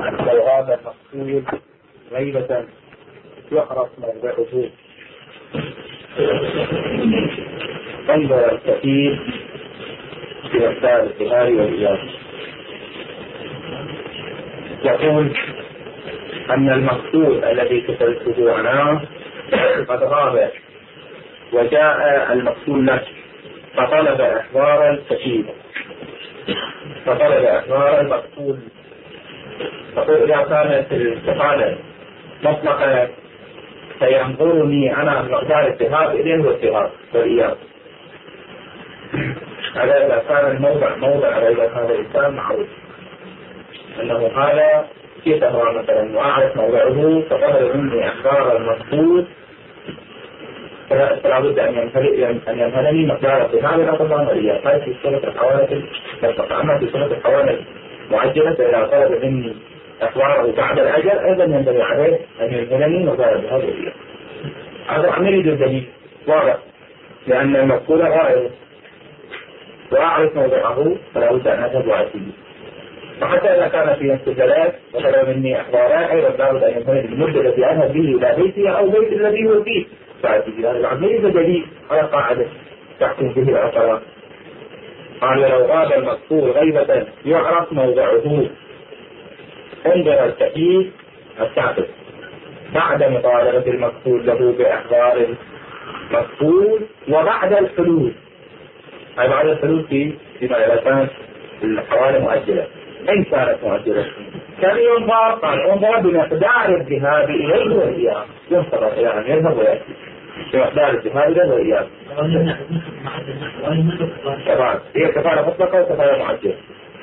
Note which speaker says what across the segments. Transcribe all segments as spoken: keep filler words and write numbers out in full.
Speaker 1: لو هذا المقصود غيبة يعرف موضعه عند الكثير في مسائل الظهار والإياب. يقول أن المقصود الذي كتبته أنا قد غاب وجاء المقصود لك فطلب إحضار الكثير فطلب إحضار المقصود. فقل إذا كانت الاستفادة مطلقة فينظرني أنا مقدار الذهاب إليه والذهاب والإياب. هذا إذا كان الموضع موضع وإذا كان الإنسان معروف أنه هذا في تهران مثلا وأعرف موضعه فطلب مني إحضار المقصود فلا بد أن أن ينهلني مقدار الذهاب إلى طبعا والإياب. هذه في سورة الحوادث المطلقة. أما في سورة الحوادث معجلة إذا طلب مني أخباره بعد الأجل أيضا ينبغي عليه أن ينهلني مقدار الذهاب والإياب. هذا عن يريد الدليل واضح لأن المقصود غائب وأعرف موضعه فلا بد أن أذهب وأتيه. وحتى إذا كان في انتزالات وطلب مني أخبارات أيضا لا بد أن ينهلني المدة التي أذهب به إلى بيتي أو بيت الذي هو فيه فأتيه. هذا العمل يريد دليل على قاعدة تحكم به العقلاء. قال لو غاب المقصود غيبة يعرف موضعه انظر التأكيد السابق بعد مطالبة المقصود له بإحضار المقصود وبعد الحلول. أي بعد الحلول في فيما إذا كانت الحوالي مؤجلة. إن كانت مؤجلة كان ينظر قال انظر بمقدار الذهاب إليه والإياب. ينتظر إلى أن يذهب ويأتي بمقدار الذهاب إليه والإياب. طبعا هي كفارة مطلقة وكفارة مؤجلة.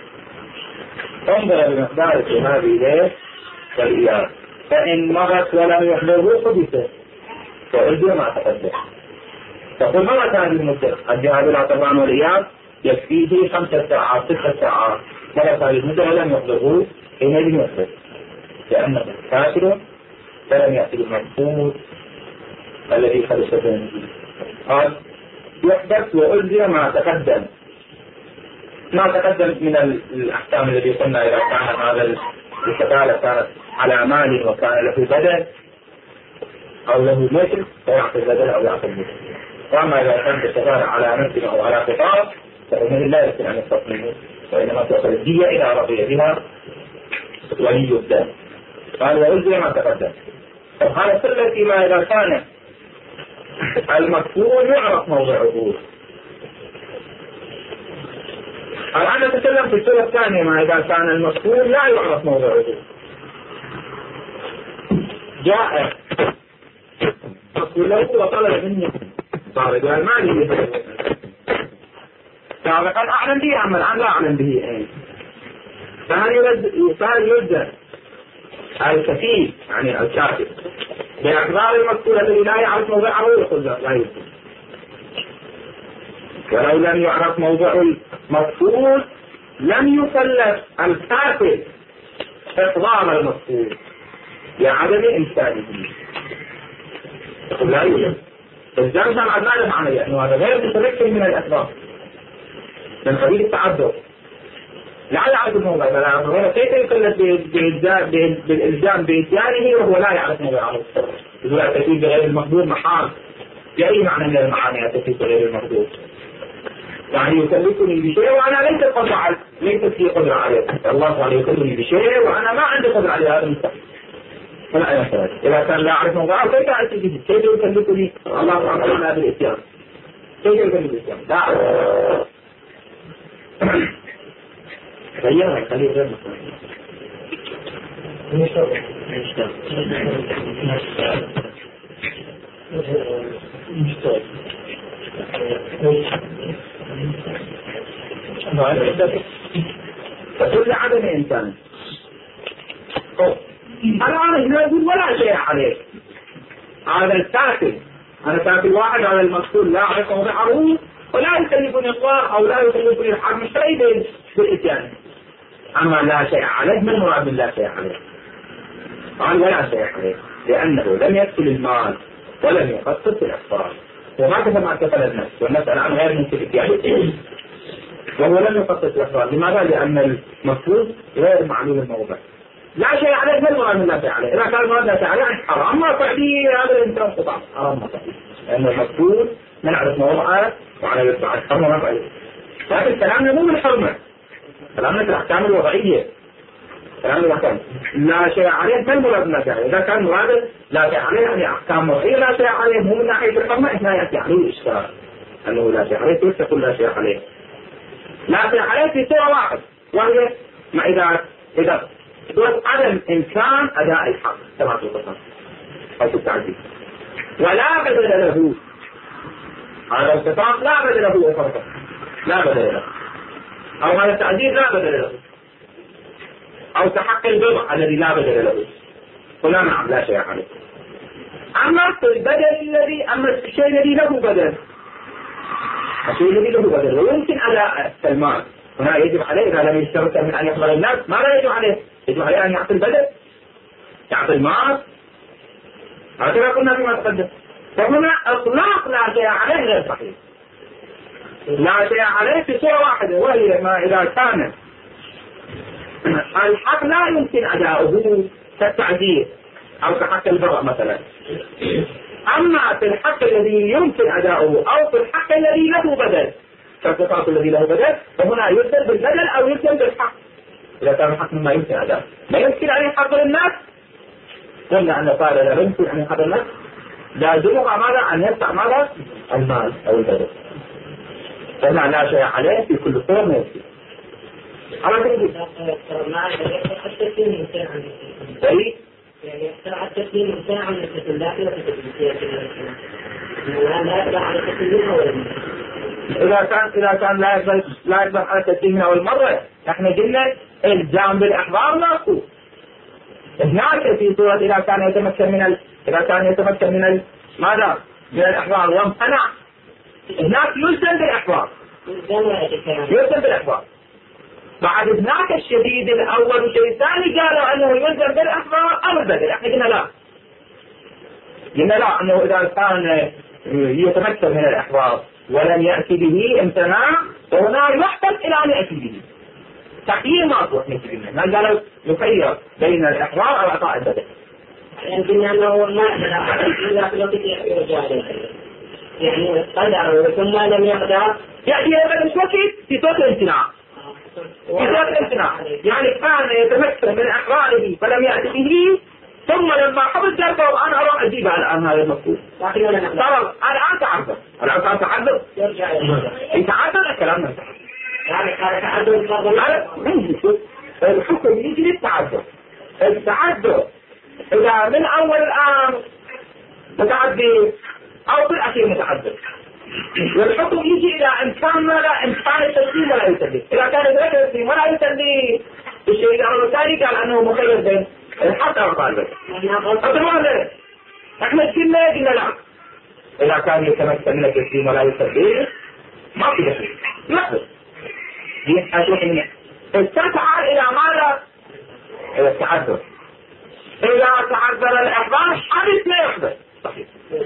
Speaker 1: انظر بمقدار الذهاب إليه والإياب فإن مضت ولم يحضره حدث فأرجو ما تقدم. تقول مرة هذه المدة الذهاب إلى طبعا والإياب يكفيه خمسة ساعات ستة ساعات. مرة هذه المدة ولم يحضره حينئذ يحدث لأنه كافر فلم يأتي بالمقصود الذي حدث به. قال يحدث وألزم ما تقدم. ما تقدم من الأحكام الذي قلنا إذا كان هذا الكفالة كانت على مال وكان له بدل أو له مثل فيعطي البدل أو يعطي المثل. وأما إذا كانت الكفالة على مثل أو على قطاع فإنه لا يمكن أن يصرف منه وإنما تؤخذ الدية إذا رضي بها ولي الدم. قال وألزم ما تقدم. طب هذا كله فيما إذا كان المقصود يعرف موضعه. الآن نتكلم في الصورة الثانية ما إذا كان المقصود لا يعرف موضعه. جاء مقصود له وطلب مني صار قال ما لي به سابقا أعلم به أما الآن لا أعلم به أين. فهل يلزم الكفيل يعني الكافر بإحضار المقصود الذي لا يعرف موضعه يقول لا يلزم. ولو لم يعرف موضع المقصود لم يكلف الكافر إحضار المقصود لعدم إمكانه. يقول لا يوجد. الزمن ما معنى معنى يعني هذا غير متمكن من الأسباب من قبيل التعذر لا يعرف الموضع فلا كيف يكلف بالإلزام بإتيانه وهو لا يعرف موضعه. يقول التكليف بغير المقدور محال بأي معنى من المعاني التكليف بغير المقدور يعني يكلفني بشيء وأنا ليس قدر عليه ليس في قدر عليه. الله تعالى يكلفني بشيء وأنا ما عندي قدر عليه هذا المستقبل فلا ينفع. إذا كان لا أعرف موضعه كيف أعرف به كيف يكلفني الله تعالى هذا الإتيان كيف يكلفني بالإتيان لا أعرف. غيرها خليه غير مستقبل مستقبل فكل عدم إنسان الآن يقول ولا شيء عليه. هذا الكافر أنا كافر واحد على المقصود لا أعرف موضعه ولا يكلفني إقرار أو لا يكلفني الحق مش شيء بالإتيان. أما لا شيء عليه من مراد لا شيء عليه. قال ولا شيء عليه لأنه لم يكفل المال ولم يخصص الإحصار وما كفى ما كفل النفس والنفس الآن غير ممكن إتيان وهو لم يخصص الإحصار. لماذا؟ لأن المفروض غير معلوم الموضع لا شيء عليه ما المراد من لا شيء عليه. إذا كان المراد لا شيء عليه حرام ما تعديه هذا الإنسان قطع حرام ما تعديه لأنه المقصود نعرف موضعه وعلى يتبع الحرمة ما تعديه. لكن كلامنا مو من الحرمة، كلامنا في الأحكام الوضعية، كلامنا الأحكام لا شيء عليه ما المراد لا شيء عليه. إذا كان مراد لا شيء عليه يعني أحكام وضعية لا شيء عليه مو من ناحية الحرمة إحنا يأتي عليه الإشكال أنه لا شيء عليه كيف تقول لا شيء عليه؟ لا شيء عليه في صورة واحد وهي ما إذا إذا صورة عدم إمكان أداء الحق كما في القصص أو في التعديل ولا بدل له هذا الصفات لا بدل له أفرقه لا بدل له أو هذا التعديل لا بدل له أو تحقق البضع الذي لا بدل له قلنا نعم لا شيء عليه. أما البدل الذي أما الشيء الذي له بدل الشيء الذي له بدل ويمكن أداء المال هنا يجب عليه إذا لم يشترط من أن يقبل الناس ماذا يجب عليه؟ يجب عليه أن يعطي البدل يعطي المال هكذا قلنا فيما تقدم. فهنا إطلاق لا شيء عليه غير صحيح. لا شيء عليه في صورة واحدة وهي ما إذا كان الحق لا يمكن أداؤه كالتعذير أو كحق البراء مثلا. أما في الحق الذي يمكن أداؤه أو في الحق الذي له بدل كالصفات الذي له بدل فهنا يلزم بالبدل أو يلزم بالحق. إذا كان الحق مما يمكن أداؤه ما يمكن أن يحق للناس قلنا أن قال لا يمكن أن يحق للناس لازمها ماذا أن يدفع ماذا المال أو البدل. فهنا لا شيء عليه في كل صورة ما يمكن. على كل شيء
Speaker 2: يعني يخترع التسليم الساعة من التسليم الداخل وتسليم لا يقدر على التسليم أولا.
Speaker 1: إذا كان إذا كان لا يقدر لا يقدر على التسليم أول مرة إحنا قلنا الزام بالإحضار ماكو. هناك في صورة إذا كان يتمكن من ال... إذا كان يتمكن من ال... ماذا من الإحضار وامتنع هناك يلزم بالإحضار يلزم بالإحضار. بعد هناك الشديد الأول والشيء الثاني قالوا أنه يلزم بالإحضار أو البدل. إحنا قلنا لا قلنا لا أنه إذا كان يتمكن من الإحضار ولم يأتي به امتناع وهنا يحتاج إلى أن يأتي به تخيير ما أصبح مثل ما قالوا يخير بين الإحضار أو إعطاء البدل.
Speaker 2: يمكن أنه ما إذا في الوقت يعني قدر ثم لم يقدر
Speaker 1: يعني هذا مش وقت في صوت الامتناع في صوت الامتناع يعني كان يتمكن من إحضاره فلم يأتي به ثم لما حبس ذلك أنا أروح أجيب الآن هذا المفهوم ترى الآن تعذر الآن كان تعذر
Speaker 2: يرجع
Speaker 1: يتعذر الكلام نفسه
Speaker 2: يعني كان تعذر
Speaker 1: فضل الحكم يجي للتعذر التعذر إذا من أول الآن متعذر أو في الأخير متعذر والحكم يجي إلى إمكان ما لا إمكان التسليم ولا يسلم. إذا كان ذلك التسليم ولا يسلم الشيء الأول الثاني قال أنه مخير بين الحق والقلب. أتمنى إحنا كنا قلنا لا إذا كان يتمكن من التسليم ولا يسلم ما في دخل لا دي أشوف منه استفعل إلى ماذا إلى التعذر. إذا تعذر الإحضار حدث لا يحدث صحيح.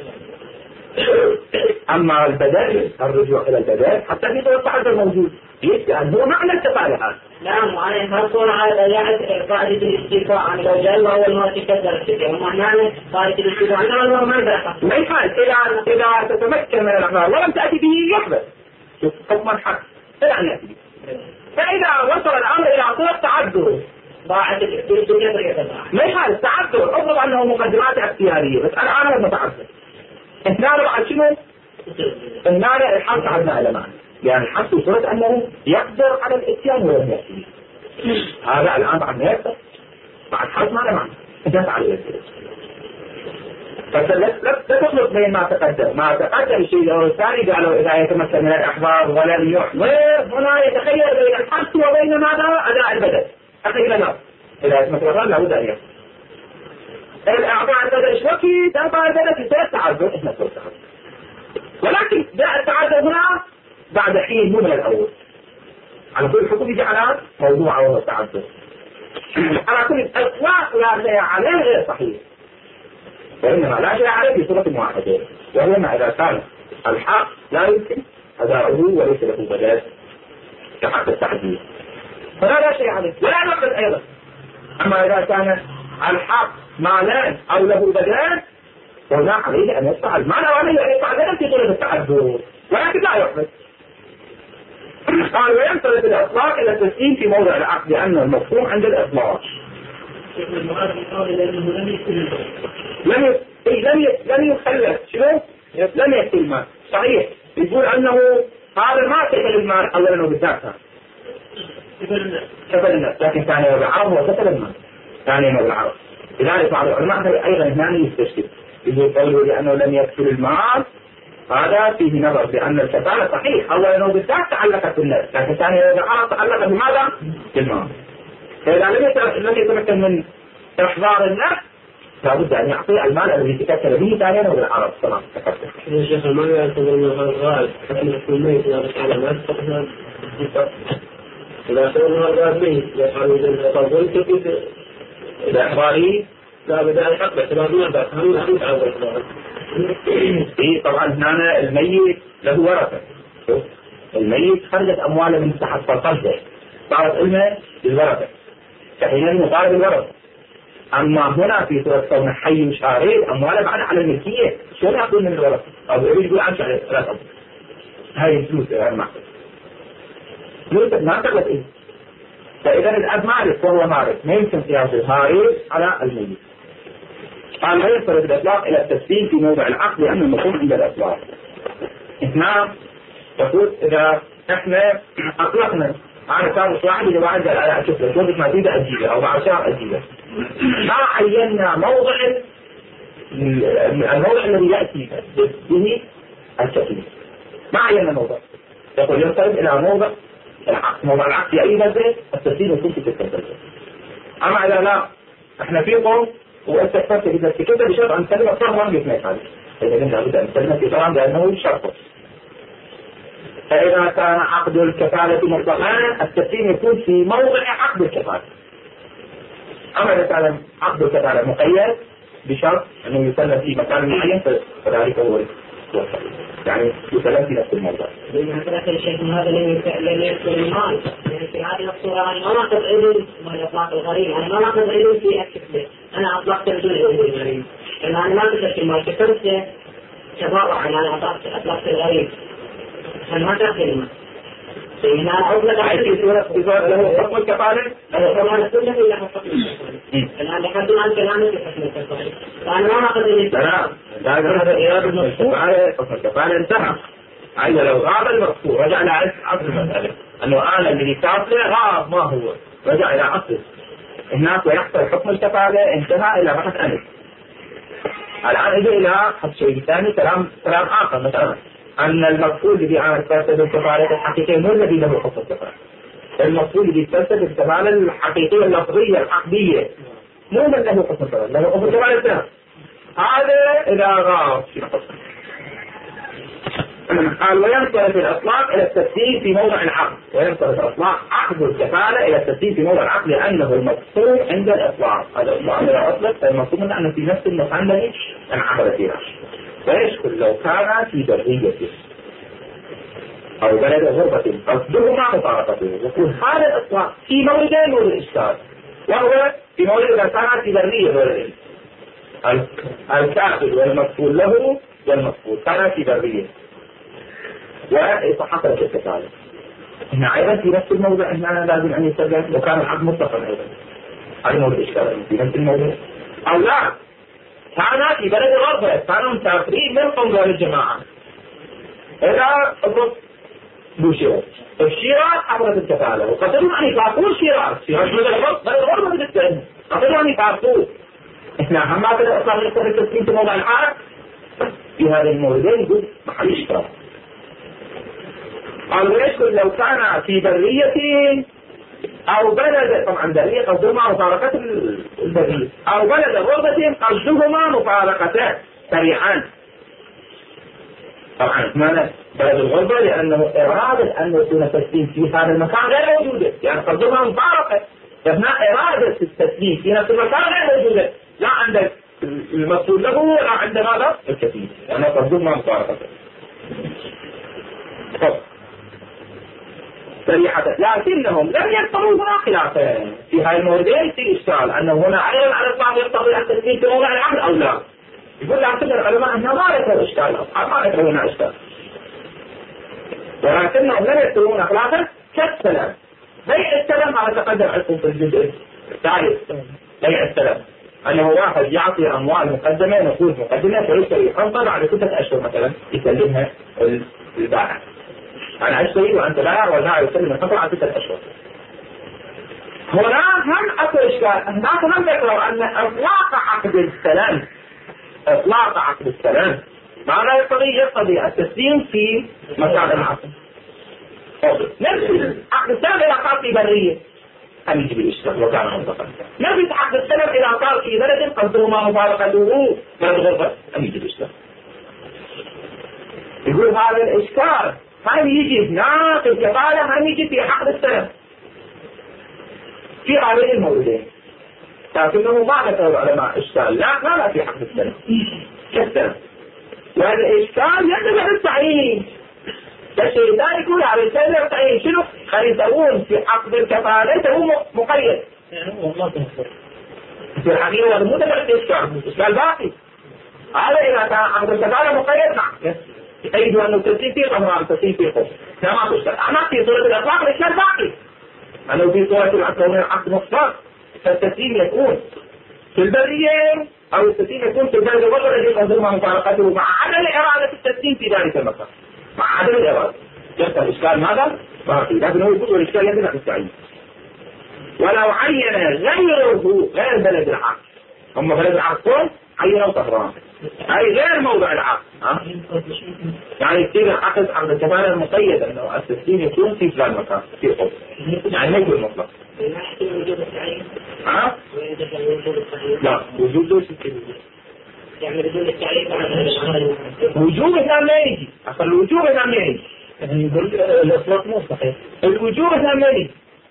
Speaker 1: أما البدل الرجوع إلى البدل حتى في صورة التعذر موجود يسأل هو معنى التفاعل هذا.
Speaker 2: نعم وعليه فرصون على يعني قاعدة الاستيفاء عن الوجل وهو الموت كثر الشيء ومعنى قاعدة الاستيفاء عنه وهو ما يدرك
Speaker 1: ما يفعل إذا إذا تتمكن من الأحضار ولم تأتي به يحدث شوف حكم الحق إلى أن يأتي. فإذا وصل الأمر إلى صورة تعذر
Speaker 2: ضاعت الاستيفاء
Speaker 1: ما يفعل التعذر أفضل أنه مقدمات اختيارية بس الآن هذا متعذر. إثنان بعد شنو؟ إثنان الحق عندنا علمان يعني الحق صورة أنه يقدر على الإتيان ولم يأتي. هذا الآن بعد ما يقدر بعد حق ما لمعنى إجازة على الإتيان. فلا تخلط بين ما تقدم ما تقدم الشيء الثاني قالوا إذا يتمكن من الإحضار ولم يحضر هنا يتخير بين الحق وبين ماذا أداء البدل. أخي لا إذا يتمكن الإحضار لابد أن يحضر. الأعضاء البدل شوكي تأبع البدل في سيئة تعذر إحنا سوى تعذر ولكن جاء التعذر هنا بعد حين مو من الأول. على كل الحكم يجي على موضوع وهو التعذر. على كل الأسواق لا شيء عليه غير صحيح وإنما لا شيء عليه بصورة واحدة وهو ما إذا كان الحق لا يمكن أداؤه وليس له بدل كحق التعذير فلا لا شيء عليه ولا نقل أيضا أما إذا كان الحق مالا أو له بدن فهنا عليه أن يدفع المال وعليه أن يدفع بدن في طلب التعذر، ولكن لا يحدث. قال وينطلق الإطلاق إلى التسليم في موضع العقد لأنه المفهوم عند الإطلاق. لم لم لم يخلف شنو؟ لم يأتي المال، صحيح. يقول أنه هذا ما كفل المال أولا وبالذات كفل الناس، لكن ثانيا وبالعرض هو كفل المال ثانيا وبالعرض. لذلك بعض العلماء أيضا هنا يستشكل، يقول قوله لأنه لم يكفل المال هذا فيه نظر بأن الكفالة صحيح أولا وبالذات تعلقت بالناس، لكن ثانيا وبالعرض تعلق بماذا؟ بالمال. فإذا لم يتمكن من إحضار النفس لابد أن يعطي المال الذي تكفل به ثانيا وبالعرض. تمام.
Speaker 3: الشيخ المال يعتبر من الغالب حتى يكون ميت إذا بس على الناس إذا كان الغالب ميت يفعل ذلك طبعا كيف
Speaker 1: بإحضاره
Speaker 3: لا بدأ الحق باعتبارنا بس هم نحن تعود
Speaker 1: إيه طبعا هنا الميت له ورثة. الميت خرجت أمواله من تحت فرقته صارت علمه بالورثة فحينئذ مطالب الورثة. أما هنا في سورة كون حي شارد أمواله بعد على الملكية شو يأخذون من الورثة أو يقول عن شارد لا طبعا هاي الفلوس غير معقول فلوس ما تغلط إيه. فإذا الأب مالك وهو مالك ما يمكن قياس الهارب على الميت. قال لا يصل الإطلاق إلى التسليم في موضع العقد لأن المفهوم عند الإطلاق. اثنان يقول إذا إحنا أطلقنا أنا كان واحد إذا بعد أشوف لك وقت ما تريد أجيبه أو بعد شهر أجيبه ما عينا موضع الموضع الذي يأتي به التسليم ما عينا موضع. يقول ينصرف إلى موضع العقد. موضع العقد في أي مادة التسليم يكون في تلك المادة. أما إذا لا إحنا في قوم واستكثرت إذا استكثرت بشرط أن تسلم أكثر ما بيثنيك هذا إذا كنت أبدا أن تسلم في طبعا لأنه شرط. فإذا كان عقد الكفالة مطلقا التسليم يكون في موضع عقد الكفالة. أما إذا كان عقد الكفالة مقيد بشرط أنه يسلم في مكان معين فذلك هو يعني يسلم في نفس الموضع.
Speaker 2: لأن هذا الشيء هذا لم يكن المال يعني في هذه الصورة أنا ما ناخذ علم ولا إطلاق الغريب أنا ما ناخذ علم في الكفلة أنا أطلقت بدون علم الغريب لأن أنا ما كتبت المال كتبت تبارع أنا أطلقت أطلقت الغريب أنا ما تأخذ المال. إن أنا أطلق على في صورة في صورة له حكم الكفالة أنا كله إلا حكم الكفالة الآن لحد الآن كلامي في حكم الكفالة فأنا ما ناخذ علم.
Speaker 1: لا لا هذا إيراد الكفالة حكم الكفالة انتهى. عايز لو غاب المرفوع رجع إلى أصل المسألة أنه أنا الذي كافله غاب ما هو رجع إلى أصل هناك ويحصل حكم الكفالة انتهى إلى بحث ألف. الآن إجي إلى حد شيء ثاني كلام كلام آخر مثلا أن المقصود الذي عمل فاسد الكفالة الحقيقية مو الذي له حكم الكفالة. المقصود الذي فاسد الكفالة الحقيقية اللفظية العقدية مو من له حكم الكفالة له حكم الكفالة الثاني هذا إذا غاب قال وينصرف الإطلاق إلى التسليم في موضع العقد. وينصرف الإطلاق عقد الكفالة إلى التسليم في موضع العقد لأنه المقصود عند الإطلاق. هذا الإطلاق إذا أطلق فالمقصود أنه في نفس المكان الذي انعقد فيها. ويشكل لو كان في برية أو بلد غربة قصدهما مطابقته. يقول هذا الإطلاق في موردين مورد الإشكال وهو في مورد إذا كان في برية غير الكافل والمقصود له والمقصود كان في برية وحصل الكفالة. هنا أيضا في نفس الموضع هنا لازم أن يسجل وكان العقد مطلقا أيضا هذا مورد الإشكال في نفس الموضع أو لا كان في بلد الغربة كانوا مسافرين من قنقل الجماعة إذا أضرب بوشيرات الشيرات حصلت الكفالة وقدروا أن يفاقوا الشيرات شيرات بلد الغرب بلد الغربة بالنسبة قدروا أن يفاقوا إحنا هم ما بدأ أصلا نقدر التسليم في موضع العقد في هذا الموردين يقول محل إشكال. قال ويشكل لو كان في برية أو بلد طبعا برية قصدهما مفارقة البرية أو بلد غربة قصدهما مفارقة سريعا. طبعا معنى بلد الغربة لأنه إرادة أن يكون تسليم في هذا المكان غير موجودة يعني قصدهما مفارقة فهنا إرادة التسليم في نفس المكان غير موجودة لا عندك المسؤول له ولا عند هذا الكثير لأنه قصدهما مفارقة. صريحة، لكنهم لم يذكروا هنا خلافا في هاي الموردين. في إشكال أنه هنا أيضا على الإطلاق يقتضي التسليم في موضع العقد أو لا. يقول لكن العلماء أنها ما ذكروا إشكال، الأصحاب ما ذكروا هنا إشكال، ولكنهم لم يذكروا هنا خلافا كالسلام. بيع السلام على تقدم عندكم في الجزء الثالث، بيع السلام أنه واحد يعطي أموال مقدمة، نقود مقدمة، فيشتري خمسة بعد ستة أشهر مثلا يسلمها البائع. أنا أشتري وأنت بائع والبائع يسلم الخمسة بعد ستة أشهر. هنا هم أكو إشكال، هناك هم ذكروا أن إطلاق عقد السلام إطلاق عقد السلام ماذا يقتضي؟ يقتضي التسليم في مكان العقد. نفس عقد السلام إذا قال في برية هم يجي بالإشكال وكان منطقا. نفس عقد السلام إذا قال في بلد قصدهما مفارقته بلد غربة هم يجي بالإشكال. يقول هذا الإشكال هم يجي هناك الكفالة هم يجي في عقد السلام في هذين الموردين، لكنه ما ذكر العلماء إشكال لا لا في عقد السلام كالسلام. وهذا الإشكال يجب التعيين الشيء لا يكون على السلام التعيين. شنو خليتون في عقد الكفالة هو مقيد في الحقيقة، هذا مو تبع الإشكال، إشكال باقي. هذا إذا كان عقد الكفالة مقيد نعم يقيد أنه تسليم فيه قهر تسليم فيه قهر كما تشكل. أما في صورة الأطلاق الإشكال باقي، أنه في صورة العقد مصدر فالتسليم يكون في البرية أو التسليم يكون في البلد الوضع الذي قدمها مفارقته مع عدم إرادة التسليم في ذلك المكان، مع عدم الإرادة. يبقى الإشكال ماذا؟ باقي، لكنه يقول والإشكال يجب أن يستعين. ولو عين غيره غير بلد العقد، هم بلد العقد كون عينوا طهران أي غير موضع العقد، ها؟ يعني يصير العقد عقد الكفالة المقيد أنه التسليم يكون في فلان مكان في قبل، يعني ما يكون مطلق. ها؟ لا وجود دوش
Speaker 2: يعني بدون التعريف
Speaker 1: وجوب هنا ما يجي، أصل الوجوب هنا ما يجي،
Speaker 3: يعني يقول الإطلاق مو صحيح.
Speaker 1: الوجوب هنا ما يجي،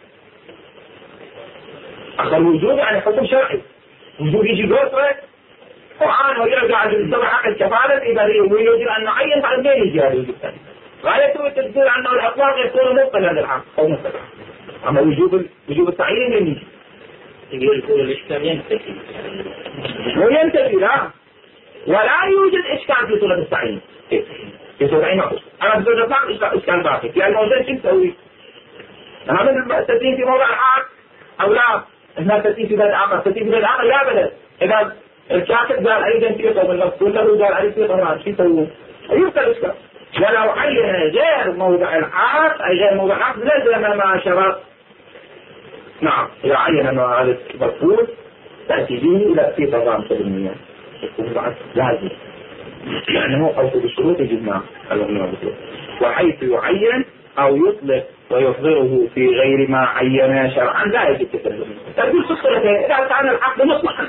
Speaker 1: أصل الوجوب يعني حكم شرعي. وجوب يجي بوصرة وعان ويرجع للسبع عقد كفالة إدارية ويجب أن نعين بعد ما يجي هذا الوجوب الثاني. غايته التدبير أنه الإطلاق يكون مبطل هذا العقد أو مبطل، أما وجوب وجوب التعيين من يجي.
Speaker 2: يقول الإشكال ينتفي
Speaker 1: مو ينتفي لا، ولا يوجد إشكال في صورة التعيين. في صورة أي نقص أنا بدون الإطلاق إشكال باقي في الموضوع شو نسوي؟ هذا التسليم في موضع العقد أو لا؟ إحنا تسليم في بلد آخر، تسليم في بلد آخر لا بلد. إذا الكاتب قال أيضا في قوم المسؤول له قال أي في قوم شو يسوون؟ يبقى الإشكال. ولو عين غير موضع العقد أي غير موضع العقد لازم ما شرط. نعم إذا عين أنه هذا المسؤول تأتي به إلى في برام سلمية يكون بعد لازم لأنه أوصل الشروط يجبنا وحيث يعين أو يطلق ويصدره في غير ما عين شرعا لا يجب تسلم. تقول تصلته إذا كان العقد مطلقا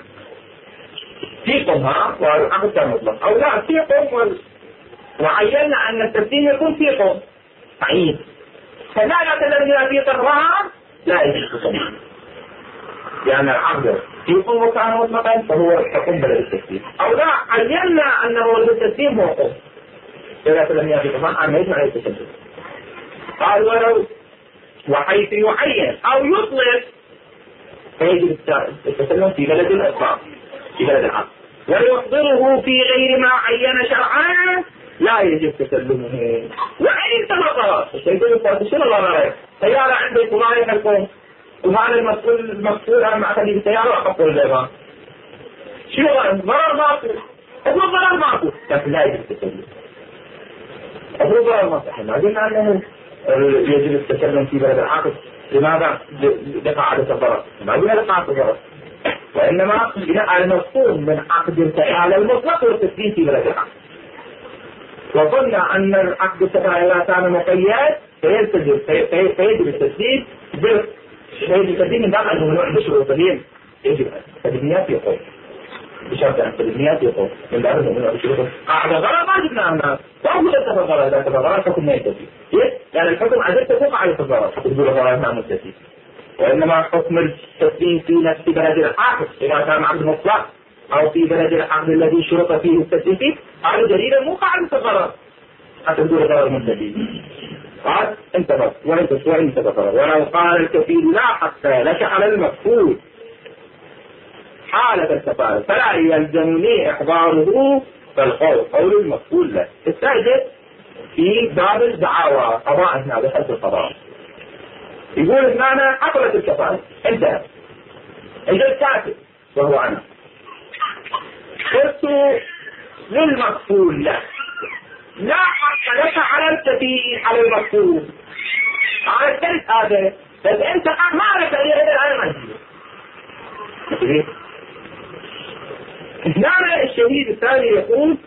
Speaker 1: فيكم والعقد كان مطلق أو لا فيكم وعينا أن التسليم يكون فيكم تعيين فلا يتلمنا في قرار لا يجب تسلم لأن العقد فيكم وكان مطلقا فهو حكم بلد التسليم أو لا عينا أنه التسليم هو حكم إذا تلمنا في قرار أن يجب عليه التسليم. قال ولو وحيث يعين أو يطلق فيجب التسلم في بلد الإطلاق في بلد العقد ويصدره في غير ما عين شرعا لا يجب تسلمه. وعين تمطرات الشيطان يقول شنو الله رأيك سيارة عندك وما يحكم وهذا المسؤول المسؤول عن معتدي بالسيارة وأقفل البيضان شنو ضرر ماكو هو ضرر ماكو لكن لا يجب التسلم هو ضرر ماكو. احنا قلنا أنه يجب التسلم في بلد العقد لماذا؟ دفع عدد الضرر ما قلنا دفع عدد الضرر وإنما بناء على مفهوم من عقد الكفالة المطلق والتسليم في بلد العقد. وقلنا أن العقد الكفالة إذا كان مقيد فيلتزم فيجب التسليم فيجب التسليم من باب الممنوع بشروطين يجب التسليميات يقول بشرط أن التسليميات يقول من باب الممنوع بشروطين. قاعد غلط ما جبنا هنا فأقول أنت غلط إذا كان غلط حكم ما يلتزم يعني الحكم عدد تفوق على الغلط تقول غلط ما ملتزم وإنما حكم التسليم في نفس بلد العقد إذا كان عقد مطلق أو في بلد العقد الذي شرط فيه التسليم فيه هذا دليل مو قاعدة الغرض حتى تقول غير ملتزم. قال انت بس وانت شوي انت بس. ولو قال الكفيل لا حتى لك على المكفول حالة الكفالة فلا يلزمني إحضاره فالقول قول المكفول له. السادس في باب الدعاوى قضاء هنا بحد القضاء يقول هنا حصلت الكفالة انتهى اجا الكاتب وهو انا قلت للمكفول له لا حق لك على الكفيل على المكفول على الثالث هذا بس انت ما لك على المكفول. هنا الشهيد الثاني يقول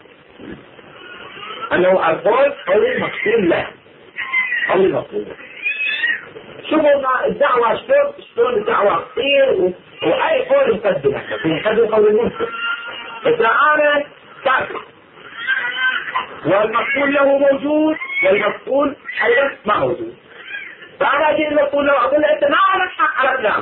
Speaker 1: انه القول قول المكفول له قول المكفول. شوفوا الدعوة شلون شلون الدعوة تصير واي قول يقدم يقدم قول المنكر. بس انا كافر والمكفول له موجود والمكفول ايضا ما موجود. فانا اجي المكفول له اقول له انت ما لك حق على الكلام.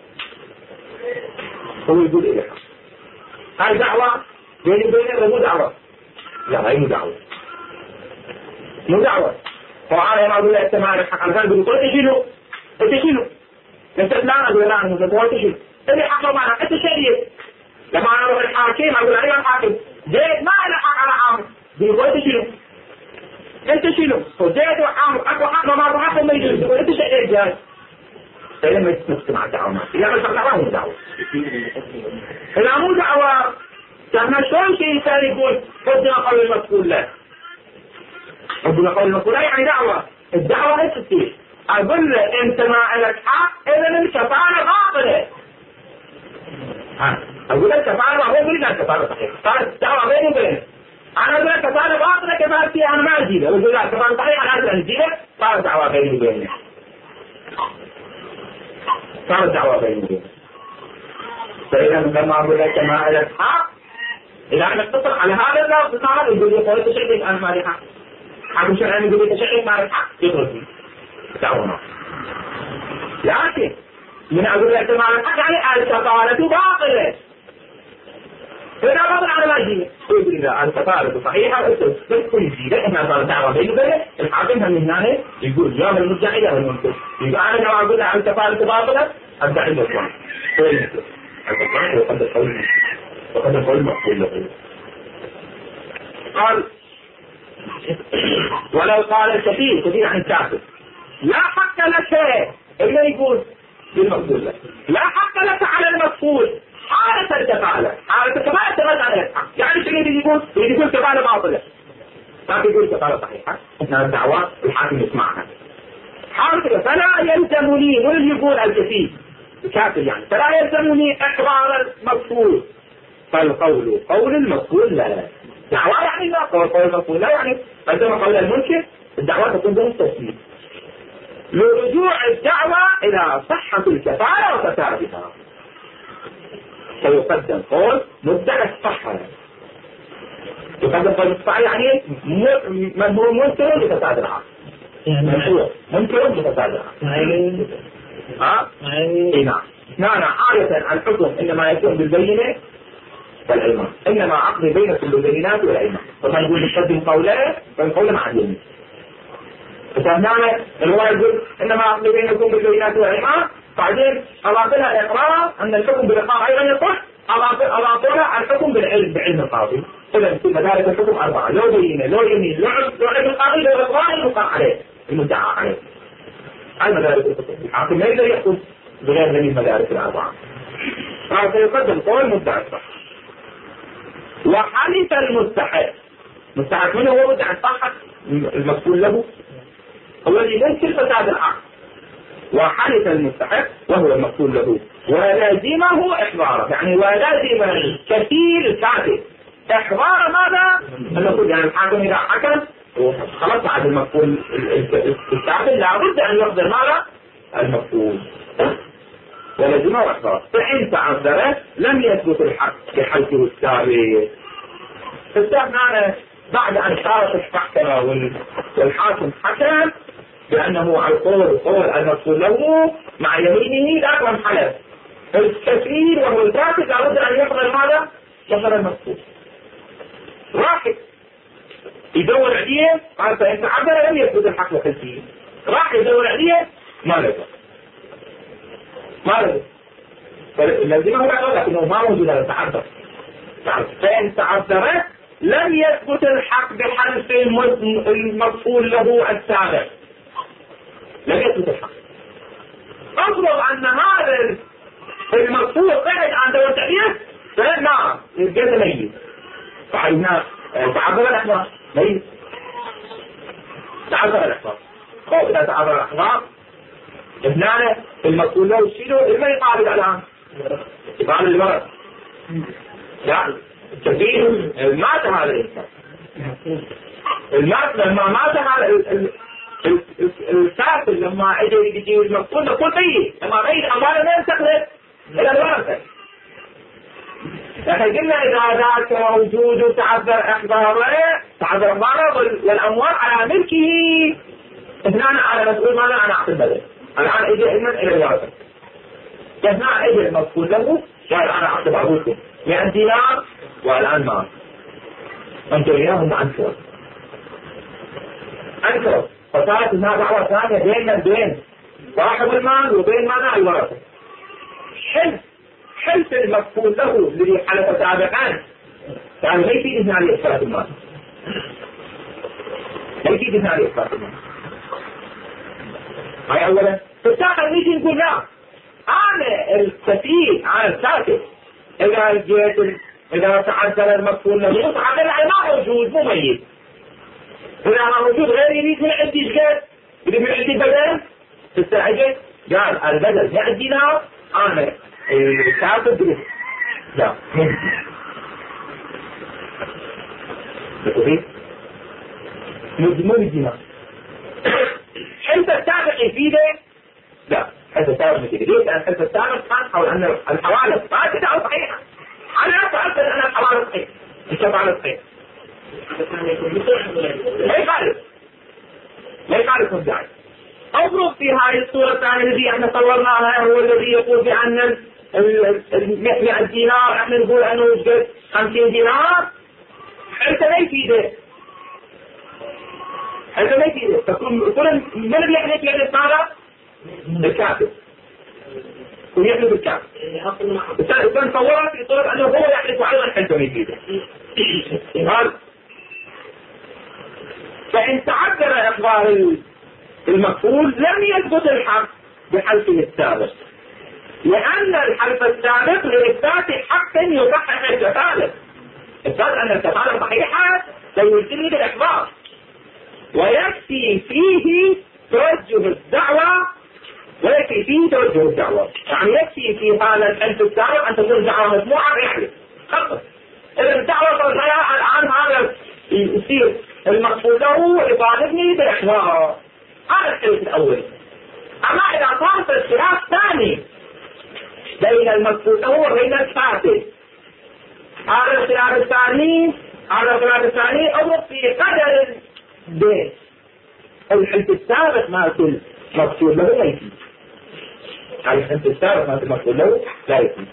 Speaker 1: هو يقول ايه هاي دعوة بيني وبينه ولا مو دعوة؟ لا هاي مو دعوة مو دعوة. فأنا ما أقول له أنت ما لك حق على الكلام. بيقول أنت شنو؟ أنت شنو؟ أنت لا أقول لا أنت أنت شنو؟ أنت حق معنا أنت شريك. لما أنا أروح الحاكم أقول عليه الحاكم زيد ما له حق على عامر. بيقول أنت شنو؟ أنت شنو؟ وزيد وعامر أكو حق ما أكو حق ما يجوز. بيقول أنت شريك جاي. فلما يتمسك مع الدعوة إذا ما دعوة مو دعوة. إذا مو دعوة كان شلون شيء إنسان يقول قدنا قول المكفول له. قدنا قول المكفول له يعني دعوة. الدعوة هي تصير أقول له أنت ما لك حق إذا الكفالة باطلة. ها أقول لك كفالة هو يقول لك كفالة صحيحة. صارت الدعوة بيني وبينه. أنا أقول لك كفالة باطلة كفالتي أنا ما أجيبها. ويقول لك كفالة صحيحة أنا أجيبها. صارت دعوة بيني وبينه. صارت دعوة بيني وبينه. فإذا لما أقول لك ما لك حق إذا أنا اتصل على هذا اللفظ صار يقول لي قول تشريك أنا ما لي حق. حاكم شرعي يقول لي تشريك ما لي حق يخرج لي دعوة. لكن من أقول لك ما لك حق يعني الكفالة باطلة. إذا باطل على ما يجيب يقول إذا الكفالة صحيحة بس كل جيدة إحنا صار دعوة بيني وبينه. الحاكم هم هنا يقول يا من المدعي يا من المنكر. يقول أنا لو أقول له الكفالة باطلة أدعي الإسلام. كويس. الكفالة وقد القول وقد القول مقبول له. قال ولو قال الكثير كثير عن الكافر لا حق لك إلا يقول بالمقبول له لا حق لك على المكفول حالة الكفالة. حالة الكفالة تبعد على الحق. يعني شو يريد يقول؟ يريد يقول كفالة باطلة. لكن يقول كفالة صحيحة. إحنا الدعوات الحاكم يسمعها. حالة فلا يلزمني من يقول الكثير الكافر يعني فلا يلزمني إحضار المكفول فالقول قول المكفول لا دعوة يعني لا قول قول المكفول لا يعني عندما قول المنكر الدعوة تكون دون التسليم لرجوع الدعوة إلى صحة الكفالة وفسادها. فيقدم قول مدعي الصحة يقدم قول الصحة يعني هو منكر لفساد العقل منكر لفساد العقل. ها؟ اي نعم. نعم عادة الحكم انما يكون بالبينة والعلم انما عقد بين كل البينات والعلم. فما يقول نقدم قوله فالقول مع اليمين. فهنا الرواية يقول انما عقد بينكم بالبينات والعلم بعدين اضافلها اقرار ان الحكم بالاقرار ايضا يصح اضافلها الحكم بالعلم بعلم القاضي. اذا في مدارك الحكم اربعه لو بينه لو يمين لو علم القاضي لو اقرار يقع عليه المدعى عليه. هاي مدارك الحكم. الحاكم لا يقدر يحكم بغير هذه المدارك الاربعه. فسيقدم قول مدعي الصح. وحلف المستحق. مستحق منه هو مدعي الصح المسؤول له هو الذي ينكر فساد العقد. وحلف المستحق وهو المسؤول له ولازمه احضاره يعني ولازم الكثير الكافر احضار ماذا؟ المسؤول يعني الحاكم اذا حكم خلاص بعد المسؤول الكافر لابد ان يحضر ماذا؟ المسؤول ولازمه احضاره. فان تعذر لم يثبت الحق بحيثه السابق. فاستثنى بعد ان صارت المحكمه والحاكم حكم بأنه على القول قول المسؤول له مع يمينه لا يكون حلف. الكثير وهو الكافر لابد أن يحضر ماذا؟ يحضر المسؤول. واحد يدور عليه قال فإن تعذر لم يثبت الحق لخلفه راح يدور عليه ما لقى ما لقى فالذي هو يقول لكنه ما موجود هذا تعذر فإن تعذرت لم يثبت الحق بحلف المفعول له السابق لم يثبت الحق. أفرض أن هذا المفعول بعد عن دور التأليف فلا يبقى ميت فعلنا تعذر الأحبار ميت تعذر الأحبار خوف إذا تعذر الأحبار ابنانه المفعول له الشيء ما يقابل الآن يقابل المرض يعني كثير مات هذا الإنسان المات لما مات هذا الكافر لما اجى يجي المفعول نقول ميت لما ميت أمانه ما ينتقل إلى الورثة لكن قلنا إذا ذاك موجود تعذر إحضاره تعذر إحضاره والأموال على ملكه هنا على مسؤول ماذا أنا أعطي البدل الآن اجى إلى الورثة هنا اجى المفعول له قال أنا أعطي بعضكم مئة دينار والآن ما أنت إياهم أنكروا أنكروا فصارت هنا دعوة ثانية بيننا وبين صاحب المال وبين ماذا الورثة حلف حلف المفعول له الذي حلف سابقا يعني ما يفيد هنا لإثبات المال ما يفيد هنا لإثبات المال هاي أولا فالسابق نيجي نقول لا أنا الكثير أنا الساكت إذا جيت إذا تعذر المفعول له تعذر يعني ما موجود مو ميت إذا ما موجود غير يريد من عندي شقد يريد من عندي بدل تستعجل قال البدل مئة دينار أنا الساكت بلس لا بتقولي مجموع دينار حلف السابق يفيده لا حلف السابق يفيده ليش؟ لأن حلف السابق كان حول أن الحوالي فاسدة أو صحيحة أنا أتعرف أن الحوالي صحيح الشفاعة صحيح لا يخالف لا يخالف مدعي أفرض في هذه الصورة الثانية التي احنا صورناها هو الذي يقول بأن مئة دينار احنا نقول أنه يوجد خمسين دينار حلف ما يفيده حلف ما يفيده فكل من اللي يحلف يحلف ماذا؟ الكافر ويحلف الكافر كان صورت في صورة أنه هو يحلف أيضا حلف ما يفيده قال فإن تعذر إخبار المفعول لم يثبت الحق بحلفه السابق لأن الحلف السابق لإثبات حق يصحح الكفالة إثبات أن الكفالة صحيحة سيلزمني بالإخبار ويكفي فيه توجه الدعوة ويكفي فيه توجه الدعوة يعني يكفي في هذا الحلف السابق أن تكون دعوة مسموعة يحلف خلص إذا الدعوة صحيحة الآن هذا يصير المقصود له يطالبني بالإخبار هذا الحلف الأول. أما إذا صار الخلاف ثاني بين المقصود له وبين الفاسد هذا الخلاف الثاني هذا الخلاف الثاني أمر في قدر البيت الحلف السابق ما كل مقصود له لا يفيد الحلف السابق ما كل مقصود له لا يفيد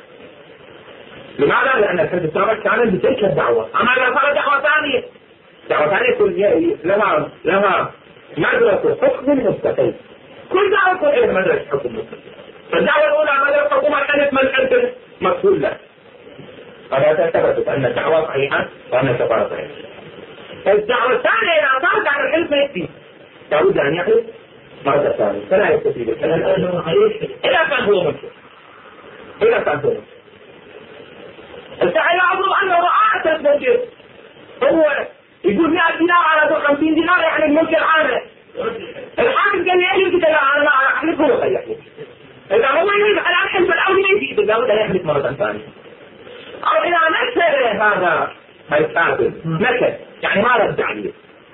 Speaker 1: لماذا؟ لأن الحلف السابق كان بتلك الدعوة أما إذا صارت دعوة ثانية دعوة ثانية يكون لها لها مدرسة حكم مستقل كل دعوة يكون إلى مدرسة حكم مستقل فالدعوة الأولى مدرسة حكومة كانت من الحلف مقصود له فلا تعتبر أن الدعوة صحيحة وأن الكفارة صحيحة. الدعوة الثانية إذا صارت على الحلف ما يكفي لابد أن يحلف مرة ثانية فلا يستفيد إذا كان هو مكتوب إذا كان هو مكتوب الساعة أظن أنه رأى تسجل هو يقول مئة دينار على خمسين دينار يعني الملك العامة الحاكم قال لي أهلي كده لا أنا ما أحلف هو خي يحلف إذا هو يريد على الحلف الأول ما يفيد لابد أن يحلف مرة ثانية أو إذا نكر هذا الكافر نكر يعني ما رد عليه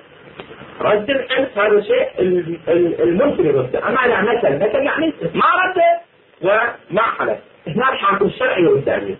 Speaker 1: رد الحلف هذا شيء الممكن يرده أما إذا نكر نكر يعني ما رد وما حلف هنا الحاكم الشرعي يرد عليه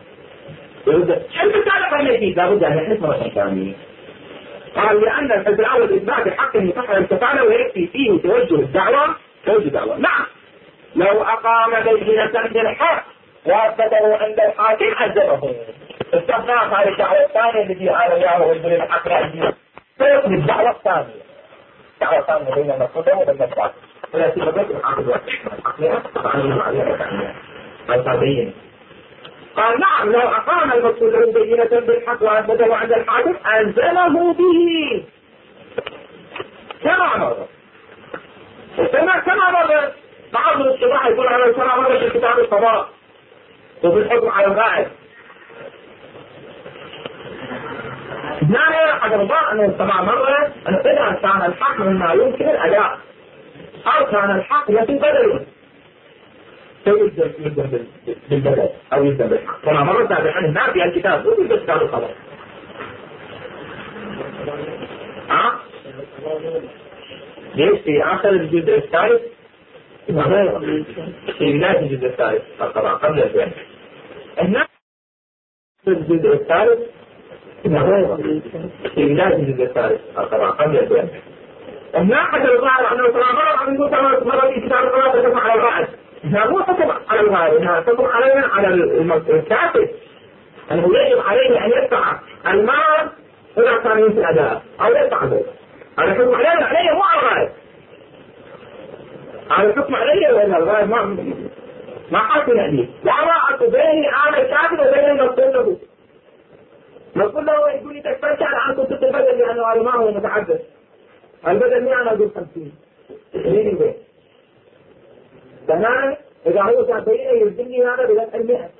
Speaker 1: حلف السابق ما يفيد لابد أن يحلف مرة ثانية. قال لأن الحلف الأول إثبات حق يصحح الكفالة ويكفي فيه توجه الدعوة توجه الدعوة نعم لو أقام بينة بالحق وأثبته عند الحاكم عذبه استثناء هذه الدعوة الثانية التي قال إياه والدليل الحق لا يجوز فيكون الدعوة الثانية دعوة ثانية بين المقصودة والمدفع ولا تبقى العقد والعقلية طبعا عليها الطبيعيين. قال نعم لو أقام المقصود له بينة بالحق وأثبته عند الحاكم أنزله به كما مر كما كما مر بعض الصباح يقول على كما مر في كتاب القضاء وفي الحكم على الغائب. معنى أحد الضاء أنه كما مر أن إذا كان الحق مما يمكن الأداء أو كان الحق التي بدله فيلزم يلزم بالبدل أو يلزم بالحق كما مر سابقا هنا في الكتاب وفي كتاب القضاء. ها؟ ليش في آخر الجزء الثالث؟ في بداية الجزء الثالث القضاء قبل البيان. هنا في الجزء الثالث في بداية الجزء الثالث القضاء قبل البيان. هنا حتى الظاهر أنه كما مر أن يكون مر في كتاب القضاء تحكم على الغائب. إنها مو حكم على الغائب، إنها تحكم علينا على الكافر أنه يجب عليه أن يدفع المال إذا كان يمكن أداءه أو يدفع ذلك. هذا الحكم عليه عليه مو على الغائب. هذا الحكم عليه ولا الغائب ما ما حاكم عليه. لا علاقة بين أنا الكافر وبين المقصود له. المقصود له يقول لي تكفلت عن كنت البدل لأنه هذا ما هو متحدث. البدل مئة أنا أقول خمسين. مين البيت؟ تمام؟ إذا هو سبعين يلزمني هذا بدفع المئة.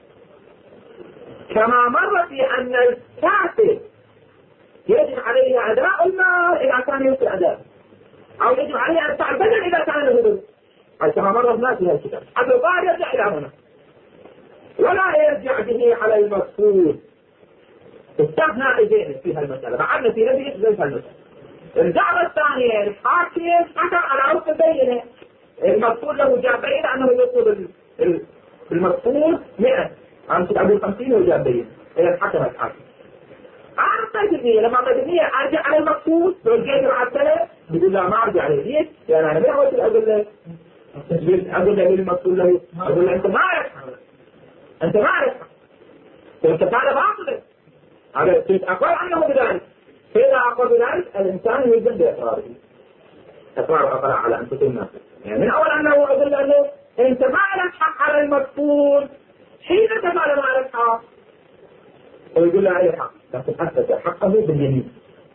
Speaker 1: كما مر في أن الكافر يجب عليه أداء المال إذا كان يمكن أداء أو يجب عليه أن يدفع البدل إذا كان له بدل. كما مر الناس في هالكتاب. حتى الظاهر يرجع إلى هنا ولا يرجع به على المقصود. استثناء إجابة في هالمسألة بعدنا في نبي زي هالمسألة. الدعوة الثانية الحاكم حكم على وفق بينه المقصود له جاب بين أنه يطلب المقصود مئة عن أبو خمسين وجاب بين إلى الحكم الحاكم. أنا أعطيت المية لما أعطيت المية أرجع على المقصود لو جيت مع السنة بيقول لا ما أرجع عليه ليش؟ يعني أنا ما أقول أقول له أقول له المقصود له أقول له أنت ما أعرف أنت ما أعرف وأنت فعل باطل هذا كنت أقول عنه بذلك. فإذا أقول بذلك الإنسان يلزم بإقراره إقرار أقرأ على أنفسه الناس. يعني من أول أنه أقول له أنت ما لك حق على المقصود حين تفعل ما لك حق ويقول له أي حق لكن أثبت حقه باليمين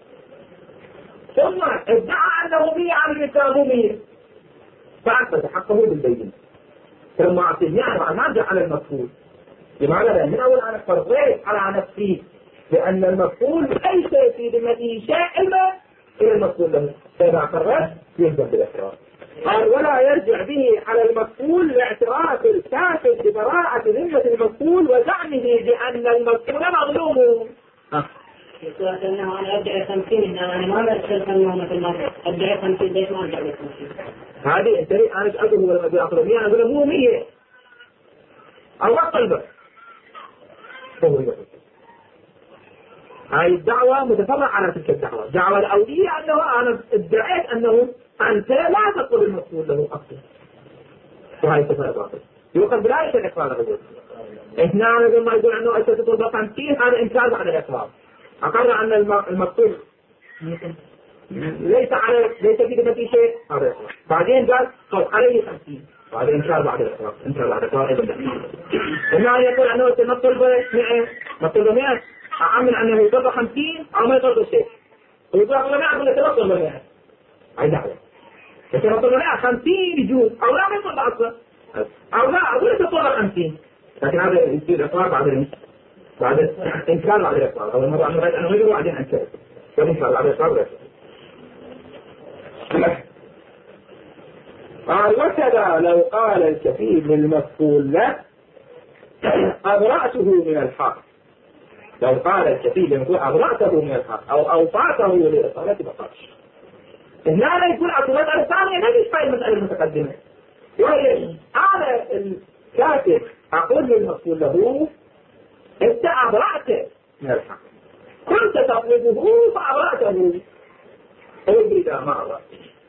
Speaker 1: ثم ادعى أنه مية على الإنسان مية فأثبت حقه بالبين ثم اعتذار ما جاء على المقصود. لماذا؟ لأن من أول أنا فرضيت على نفسي لأن المقصود ليس في ذمته شيء إلا إلى المقصود له فإذا قررت يلزم بالإقرار. قال ولا يرجع به على المقصود لاعتراف الكافر ببراءة ذمة المقصود وزعمه بأن المقصود مظلوم.
Speaker 2: يقول أنه أنا أرجع خمسين إنما أنا ما أرسل أنه مثل ما أرجع خمسين ليش ما أرجع خمسين؟
Speaker 1: هذه أنت أنا أقول ولا ما أقول مية أنا أقول مو مية الله قلبه. هاي الدعوة متفرعة على تلك الدعوة. الدعوة الأولية أنه أنا ادعيت أنه أنت لا تطلب المقصود له أصلا وهي صفة باطل يوقف بلا شيء إقرار الرجل. إحنا لما يقول أنه أنت تطلب خمسين هذا إنكار على الإقرار. أقر أن المقصود ليس على ليس في ذمتي شيء هذا بعدين قال طب عليه خمسين وهذا إنكار بعد الإقرار إنكار بعد الإقرار أيضا. هنا يقول أنه تنطلب مئة نطلب مئة أعمل أنه يطلب خمسين أو ما يطلب شيء ويقول أقول مئة أقول تنطلب مئة هاي دعوة. لكن نطلب مئة خمسين يجوز أو لا ما يطلب أصلا أو لا أقول تطلب خمسين لكن هذا يصير إقرار بعد الإنكار بعد إنكار بعد الإقرار. أول مرة أنا أنا غيره بعدين أنكر وإنكار بعد الإقرار. قال وكذا لو قال الكفيل للمفعول له أبرأته من الحق. لو قال الكفيل للمفعول أبرأته من الحق أو أوصاته للإصالة بقاش. هنا لا يقول أصلا الثانية ما يشفى المسألة المتقدمة. وهي هذا الكافر أقول للمفعول له أنت أبرأته من الحق كنت تطلبه فأبرأته إذا ما أبرأته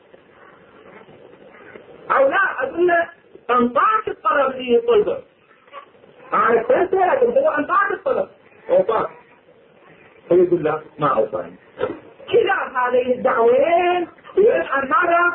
Speaker 1: أو لا أقول له أنطاك الطلب لي طلبه أنا كنت لكن هو أنطاك الطلب أوطاك فيقول له ما أوطاني. كلا هذه الدعوين يريد أن ماذا؟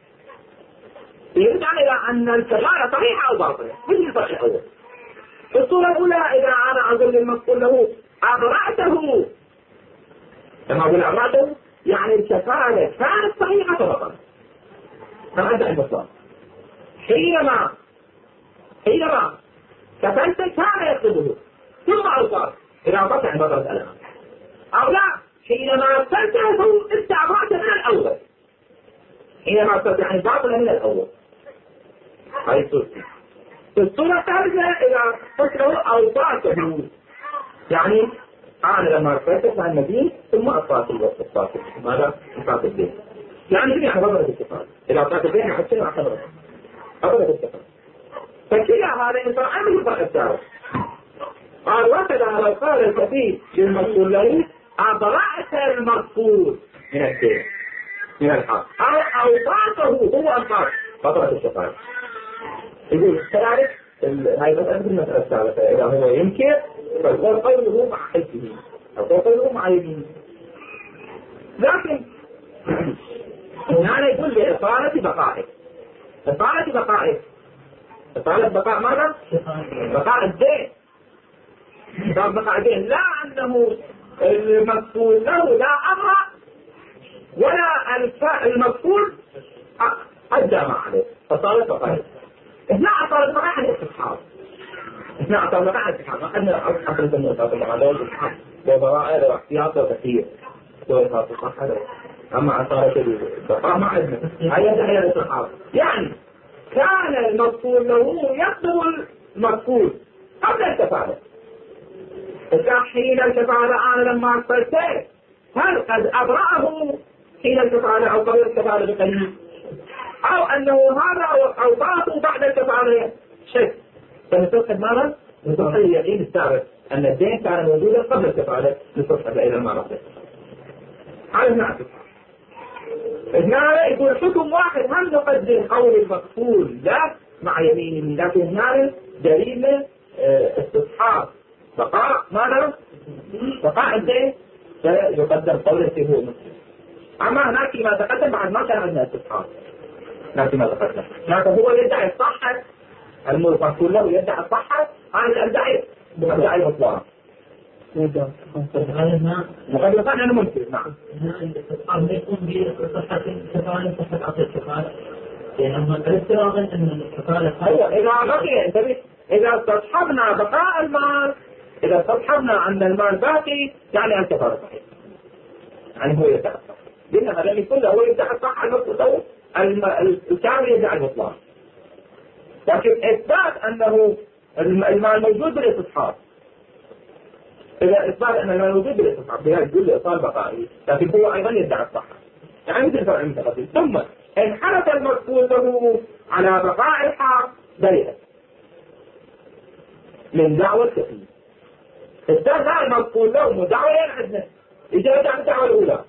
Speaker 1: يريد أن إلى أن الكفارة صحيحة أو باطلة مثل الفرق الأول. في الصورة الأولى إذا أنا أقول للمسؤول له أبرأته، لما أقول أبرأته يعني الكفارة كانت صحيحة فبطلت فأنت البطلان. حينما حينما كفلت كان يطلبه ثم أوصاك إذا أوصاك عن بطلت الآن أو لا، حينما أبطلته أنت أبرأت من الأول، حينما أبطلت يعني باطل من الأول. هاي الصورة. في الصورة الثالثة إذا قلت له أوصاته يعني أنا لما أبطلت عن النبي ثم أطلت الوقت الصافي ماذا؟ أطلت الدين يعني جميع بطلت الكفارة. إذا أطلت الدين حسنا أحضرت أبطلت الكفارة. فكلا هذا إنسان عمل الفرق الثالث. قال وكذا لو قال الكثير للمسؤول له أبرأت المسؤول من الدين من الحق أو أوصاته هو الحق بطلت الكفارة. يقول كذلك هاي مسألة المسألة الثالثة إذا هو ينكر فهو قوله مع حلفه أو قوله مع يمينه. لكن هنا يقول لإطالة بقائه إطالة بقائه إطالة بقاء ماذا؟ بقاء الدين. إطالة بقاء الدين لا أنه المسؤول له لا أمر ولا المسؤول أدى ما عليه إطالة بقائه. هنا أطالة بقائه عن الاستصحاب. هنا أطالة بقائه عن الاستصحاب. ما أن أقل من إطالة بقائه له الاستصحاب وبراءة واحتياط كثير وإطالة الصحة. أما أطالة البقاء ما عندنا هي هي الاستصحاب. يعني كان المسؤول له يطلب المسؤول قبل الكفارة. إذا حين الكفارة أنا لما أقبلته هل قد أبرأه حين الكفارة أو قبل الكفارة بقليل أو أنه هذا أو باطل بعد الكفارة شيء. فنتوقف ماذا؟ نتوقف اليقين السابق أن الدين كان موجودا قبل الكفارة لتصحب إلى المعرفة. هذا نعرف. هنا يقول حكم واحد هل نقدم قول المقتول لا مع يمينه لكن هنا دليل استصحاب بقاء ماذا؟ بقاء الدين فيقدم قول هو مسلم. أما هناك ما تقدم بعد ما كان عندنا استصحاب لكن ما تقدم لكن هو يدعي الصحة المقتول له يدعي الصحة أنا أدعي أدعي بطلان مقدمة أنا ممكن نعم
Speaker 2: الاستصحاب يكون بصحة الكفالة صحة عقد الكفالة لأنه الافتراض أن الكفالة
Speaker 1: هو إذا بقي انتبه إذا استصحبنا بقاء المال إذا استصحبنا أن المال باقي يعني الكفالة صحيح يعني هو يدعي الصحة لأن هذا يكون هو يدعي الصحة المفروض الكامل يدعي البطلان. لكن إثبات أنه المال موجود بالاستصحاب إذا إثبات أن المال موجود بالاستصحاب بهذا يقول لإصال بقائه لكن هو أيضا يدعي الصحة يعني مثل فرع المتقدم. ثم إن حدث المسؤول له على بقاء الحق برئ من دعوة الكفيل. استرجع المسؤول له مدعوة عندنا إجابة عن الدعوة الأولى.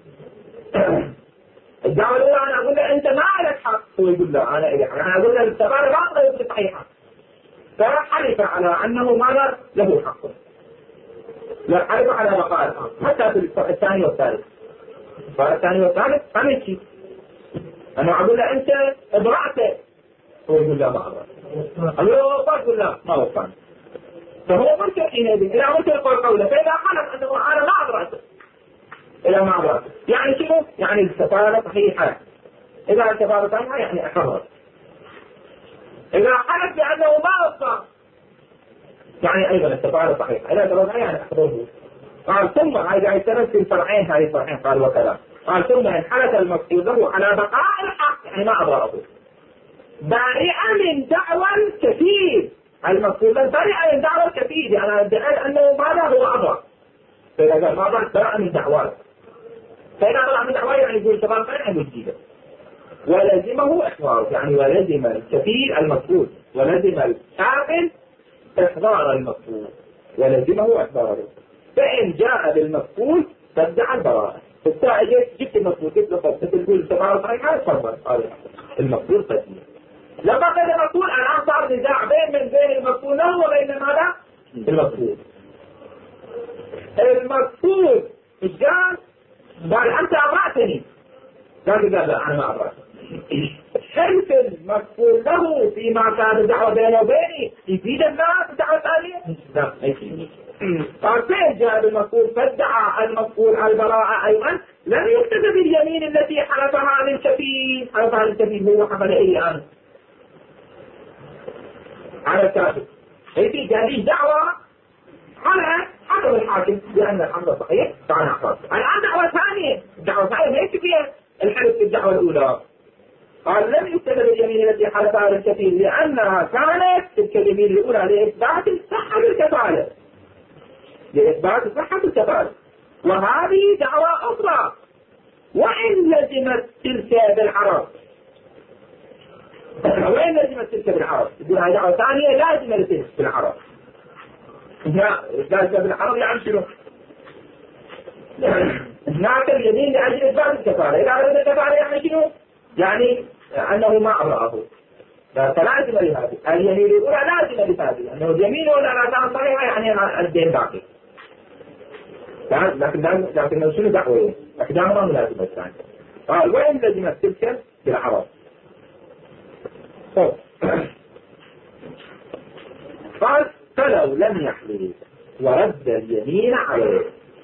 Speaker 1: الدعوة الأولى أنا أقول له أنت ما عليك حق هو يقول لا أنا إلي حق أنا أقول له الكفارة باطلة يصير صحيحة فحلف على أنه ماذا له حق لا حلف على بقاء الحق حتى في الفرق الثاني والثالث. الفرق الثاني والثالث هم شيء أنا أقول له أنت أبرعته هو يقول لا ما أبرعته أقول له وفاق يقول لا ما وفاق فهو منكر حينئذ إذا منكر قول قوله فإذا حلف أنه أنا ما أبرعته إلى ما أبرعته يعني شنو؟ يعني الكفارة صحيحة. إذا الكفارة صحيحة يعني أحرر. إذا حلف بأنه ما وفاق يعني أيضا الكفارة صحيحة. إذا الكفارة صحيحة يعني أحرره. قال ثم هذا يستند في الفرعين هذه الفرعين قال وكذا قال ثم إن حلف المسؤول له على بقاء الحق يعني ما أبرأه بريئا من دعوى الكثير. المسؤول له بريئا من دعوى الكثير يعني ادعي أنه ماذا هو أبرأ. فإذا قال ماذا بريئا من دعواه فإذا طلع من دعواه يعني يقول الكفارة صحيحة يجيبه ولزمه إحضاره يعني ولزم الكثير المسؤول ولزم الحاكم إحضار المسؤول ولزمه إحضاره. فإن جاء بالمسؤول فادعى البراءة. فالساعة جبت المسؤول جبت له قد تقول الكفارة صحيحة تفضل قال المسؤول قديم. لما قد المسؤول الآن صار نزاع بين من بين المسؤول له وبين ماذا؟ المسؤول. المسؤول إيش قال؟ قال أنت أبرأتني لكن قال أنا ما أبرأ. حلف المكفول له فيما كان الدعوة بينه وبيني يفيد الناس الدعوة الثانية؟ لا ما يفيد. قال فين جاء المكفول فادعى المكفول البراءة أيضا لم يكتب باليمين التي حلفها للكفيل. حلفها للكفيل هو حمل إيه الآن على الكافر. هذه جاء دعوة على حكم الحاكم بأن الأمر صحيح فأنا أحرص. الآن دعوة ثانية، الدعوة الثانية ليس فيها الحلف في الدعوة الأولى. قال لم يكتب اليمين التي حلفها للكفيل لأنها كانت تلك اليمين الأولى لإثبات صحة الكفالة، لإثبات صحة الكفالة، وهذه دعوة أخرى وإن لزمت تلك بالعرض. وإن لزمت تلك بالعرض يقول هذه دعوة ثانية لازمة لتلك بالعرض. لا لازمة بالعرض يعني شنو؟ هناك اليمين لأجل إثبات الكفالة. إذا أردت الكفالة يعني شنو؟ يعني أنه ما أبرأه. فلازم لهذه اليمين الأولى لازم لهذه أنه اليمين الأولى لا كان صحيحة يعني الدين باقي. لكن لكن شنو دعوة؟ لكن دعوة ما ملازمة الثانية. قال وإن لزمت تلك بالعرض. قال فلو لم يحلف ورد اليمين عليه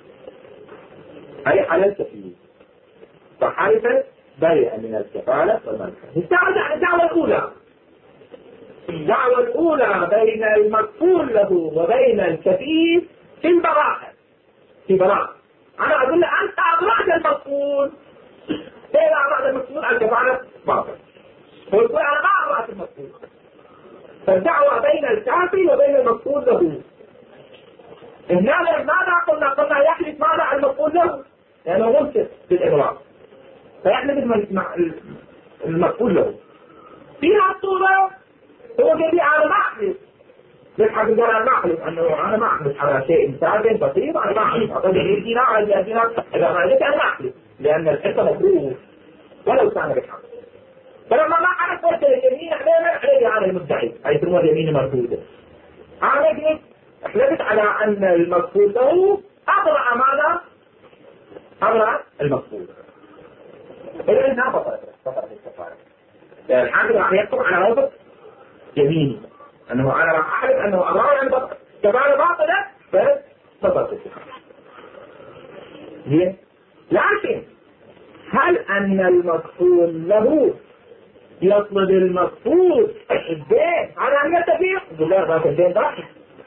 Speaker 1: أي على الكفيل فحلفت برئ من الكفالة والمنحة. الدعوة الأولى الدعوة الأولى بين المكفول له وبين الكفيل في البراءة، في براءة. أنا أقول له أنت أبرأت المكفول، إذا أبرأت المكفول الكفالة باطل، قلت أنا ما أبرأت المكفول. فالدعوة بين الكافر وبين المكفول له. هنا ماذا قلنا؟ قلنا يحلف ماذا المكفول له لأنه منصف بالإبراء، فيحلف المكفول له. في هالصورة هو قال أنا ما أحلف، بالحق قال أنا ما أحلف، أنه أنا ما أحلف على شيء ثابت بسيط، أنا ما أحلف أقول لي دينار على دينار إذا ما قلت أنا ما أحلف لأن الحكم مفروض ولو كان بالحق. فلما ما عرف قلت اليمين عليه عليه على المدعي أي يسموها اليمين مردودة. أنا قلت أحلفت على أن المكفول له أبرأ ماذا؟ أبرأ المكفول. إذا إنها بطلت بطلت الكفارة. يعني الحاكم راح يحكم على وفق يميني أنه أنا راح أحلف أنه أبرأ يعني بطل كفارة باطلة فبطلت الكفارة. زين. لكن هل أن المكفول له يطلب المكفول الدين على أن يتفيق؟ يقول لا ذاك الدين باقي،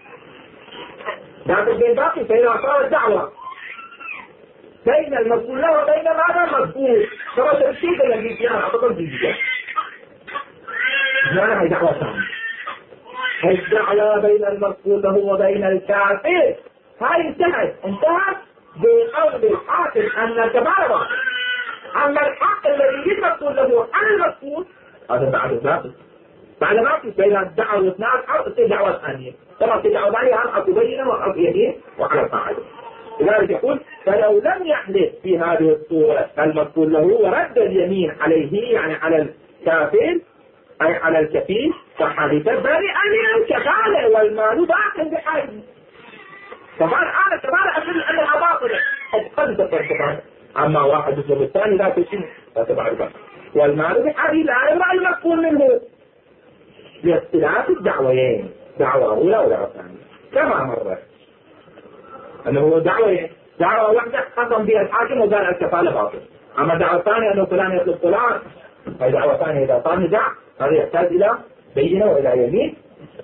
Speaker 1: ذاك الدين باقي. فإذا صارت دعوة بين المكفول له وبين ماذا المكفول كما ترشيد الذي فيها أعتقد بيجي لا هي دعوة ثانية. هي الدعوة بين المكفول له وبين الكافر هاي انتهت انتهت بقول الحاكم أن الكفارة باطل. أما الحق الذي المكفول له عن المكفول هذا بعد ذلك بعد ما بين الدعوة واثنان أو تصير دعوة ثانية. طبعا في دعوة ثانية هم أو تبينه أو يمين وعلى فاعل. لذلك يقول فلو لم يحدث في هذه الصورة المكفول له ورد اليمين عليه يعني على الكافر أي على الكفيل فحدث برئ من الكفالة والمال باق بحيث. فقال أنا كفالة أقول أنها باطلة قد تكون كفالة. أما واحد يسلم الثاني لا تشين لا تبع الباب والمال بحاله لا يبرأ المكفول منه لاختلاف الدعوين دعوة أولى ودعوة ثانية كما مرة أنه دعوة دعوة واحدة قسم بها الحاكم وقال الكفالة باطل. أما دعوة ثانية أنه فلان يطلب فلان هذه دعوة ثانية إذا صار نزاع هذا يحتاج إلى بينة وإلى يمين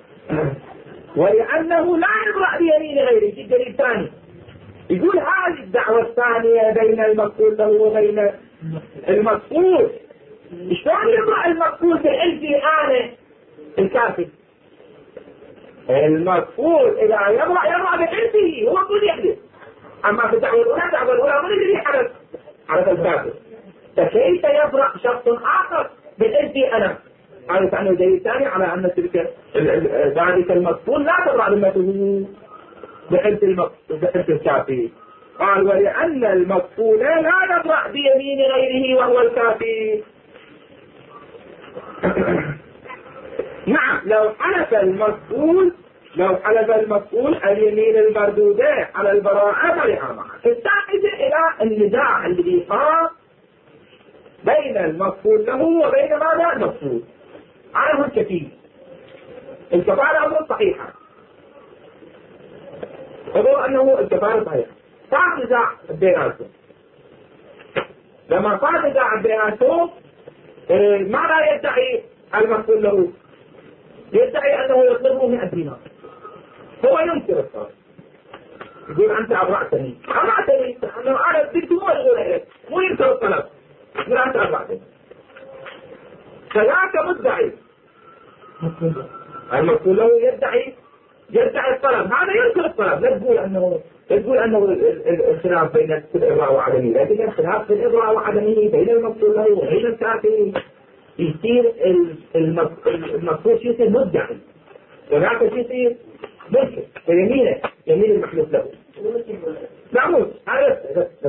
Speaker 1: ولأنه لا يبرأ بيمين غيره. في الدليل الثاني يقول هذه الدعوة الثانية بين المكفول له وبين المكفول شلون يبرأ المكفول بحلفي أنا الكافر؟ المكفول إذا يبرأ يبرأ بحلفه هو كل يحدث. أما في الدعوة الأولى الدعوة الأولى من الذي حدث على الكافر فكيف يبرأ شخص آخر بحلفي أنا؟ قالت عنه الدليل الثاني على أن تلك ذلك المكفول لا تبرأ ذمته بحلف بحلف الكافر. قال ولأن المكفول لا يبرأ بيمين غيره وهو الكافر. نعم لو حلف المكفول لو حلف المكفول اليمين المردودة على البراءة برئ معه. تستعد إلى النزاع الذي صار بين المفعول له وبين ماذا؟ المفعول. على هم كثير الكفالة أمر صحيحة، خذوا أنه الكفالة صحيحة. صار نزاع بيناتهم، لما صار نزاع بيناتهم ماذا يدعي المفعول له؟ يدعي أنه يطلبه مئة دينار، هو ينكر الصالح، يقول أنت أبرعتني أبرعتني أنه أنا بدي مو أشغل إليك، مو ينكر الطلب، يقول أنت أبرعتني. كذاك مدعي المفعول له يدعي يدعي الطلب، هذا ينكر الطلب. لا تقول أنه لا تقول أنه الخلاف بين الإضراء وعدمه، لكن الخلاف في الإضراء وعدمه بين المفعول له وبين الكافر يصير المفعول يصير مدعي، وذاك يصير منكر يمينه يمين المحلوف له. معمول هذا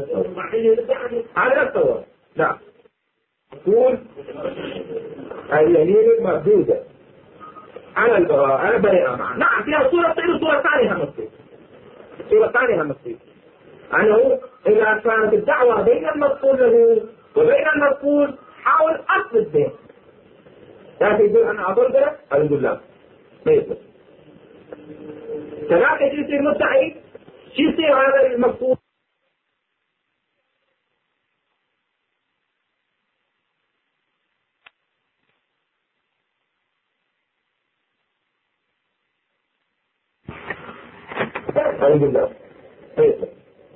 Speaker 1: هذا التصور. لا تقول اليمين المردودة على البراءة على بريئة معه. نعم فيها صورة تصير صورة ثانية مصير صورة ثانية مصير أنه إذا كانت الدعوة بين المفعول له وبين المفعول حاول أصل الدين، لكن يقول أنا أضربه أقول لا ما يصير. كذلك يصير مدعي شو يصير هذا المفعول أقول لا ما يصير.